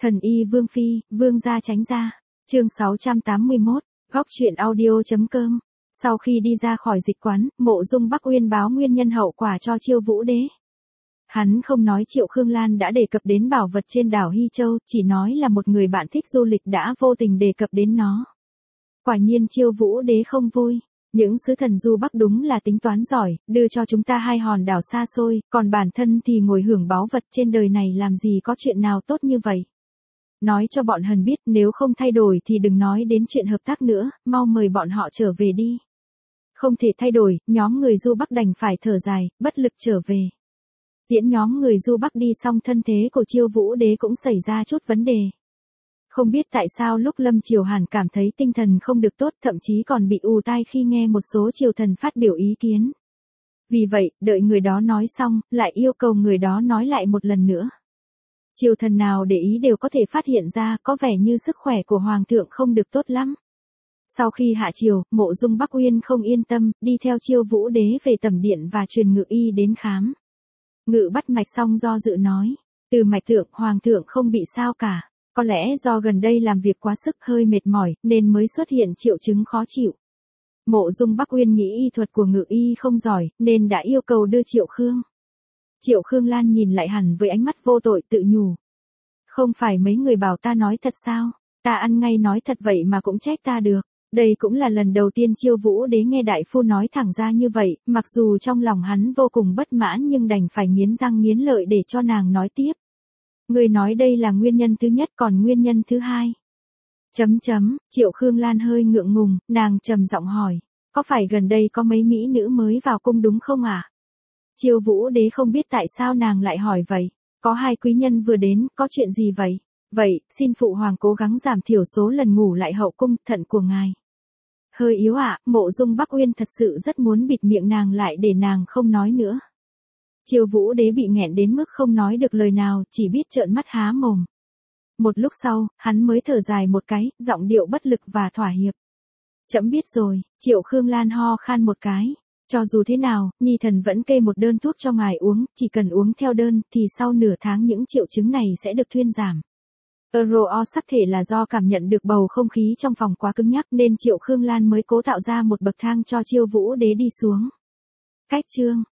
Thần y Vương Phi, Vương gia tránh ra. Chương 681, góc truyện audio.com. Sau khi đi ra khỏi dịch quán, Mộ Dung Bắc Uyên báo nguyên nhân hậu quả cho Chiêu Vũ Đế. Hắn không nói Triệu Khương Lan đã đề cập đến bảo vật trên đảo Hy Châu, chỉ nói là một người bạn thích du lịch đã vô tình đề cập đến nó. Quả nhiên Chiêu Vũ Đế không vui. Những sứ thần du Bắc đúng là tính toán giỏi, đưa cho chúng ta 2 hòn đảo xa xôi, còn bản thân thì ngồi hưởng báu vật trên đời này làm gì có chuyện nào tốt như vậy. Nói cho bọn Hần biết nếu không thay đổi thì đừng nói đến chuyện hợp tác nữa, mau mời bọn họ trở về đi. Không thể thay đổi, nhóm người du Bắc đành phải thở dài, bất lực trở về. Tiễn nhóm người du Bắc đi xong thân thế của Chiêu Vũ Đế cũng xảy ra chút vấn đề. Không biết tại sao lúc Lâm Triều Hàn cảm thấy tinh thần không được tốt, thậm chí còn bị ù tai khi nghe một số triều thần phát biểu ý kiến. Vì vậy, đợi người đó nói xong, lại yêu cầu người đó nói lại một lần nữa. Triều thần nào để ý đều có thể phát hiện ra có vẻ như sức khỏe của Hoàng thượng không được tốt lắm. Sau khi hạ triều, Mộ Dung Bắc Uyên không yên tâm, đi theo Chiêu Vũ Đế về tẩm điện và truyền Ngự Y đến khám. Ngự bắt mạch xong do dự nói, từ mạch thượng Hoàng thượng không bị sao cả. Có lẽ do gần đây làm việc quá sức hơi mệt mỏi nên mới xuất hiện triệu chứng khó chịu. Mộ Dung Bắc Uyên nghĩ y thuật của Ngự Y không giỏi nên đã yêu cầu đưa Triệu Khương. Triệu Khương Lan nhìn lại hẳn với ánh mắt vô tội tự nhủ. Không phải mấy người bảo ta nói thật sao, ta ăn ngay nói thật vậy mà cũng trách ta được. Đây cũng là lần đầu tiên Chiêu Vũ Đế nghe đại phu nói thẳng ra như vậy, mặc dù trong lòng hắn vô cùng bất mãn nhưng đành phải nghiến răng nghiến lợi để cho nàng nói tiếp. Người nói đây là nguyên nhân thứ nhất, còn nguyên nhân thứ hai. Triệu Khương Lan hơi ngượng ngùng, nàng trầm giọng hỏi, có phải gần đây có mấy mỹ nữ mới vào cung đúng không ạ? Chiêu Vũ Đế không biết tại sao nàng lại hỏi vậy. Có 2 quý nhân vừa đến, có chuyện gì vậy? Vậy, xin phụ hoàng cố gắng giảm thiểu số lần ngủ lại hậu cung, thận của ngài hơi yếu ạ. Mộ Dung Bắc Uyên thật sự rất muốn bịt miệng nàng lại để nàng không nói nữa. Chiêu Vũ Đế bị nghẹn đến mức không nói được lời nào, chỉ biết trợn mắt há mồm. Một lúc sau, hắn mới thở dài một cái, giọng điệu bất lực và thỏa hiệp. Trẫm biết rồi. Triệu Khương Lan ho khan một cái. Cho dù thế nào, Nhi thần vẫn kê một đơn thuốc cho ngài uống, chỉ cần uống theo đơn thì sau nửa tháng những triệu chứng này sẽ được thuyên giảm. Sắc thể là do cảm nhận được bầu không khí trong phòng quá cứng nhắc nên Triệu Khương Lan mới cố tạo ra một bậc thang cho Chiêu Vũ Đế đi xuống. Cách chương